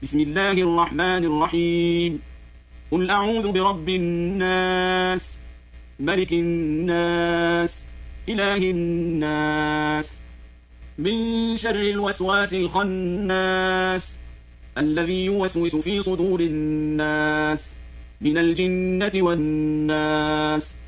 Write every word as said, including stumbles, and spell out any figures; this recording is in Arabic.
بسم الله الرحمن الرحيم. قل أعوذ برب الناس، ملك الناس، إله الناس، من شر الوسواس الخناس، الذي يوسوس في صدور الناس من الجنة والناس.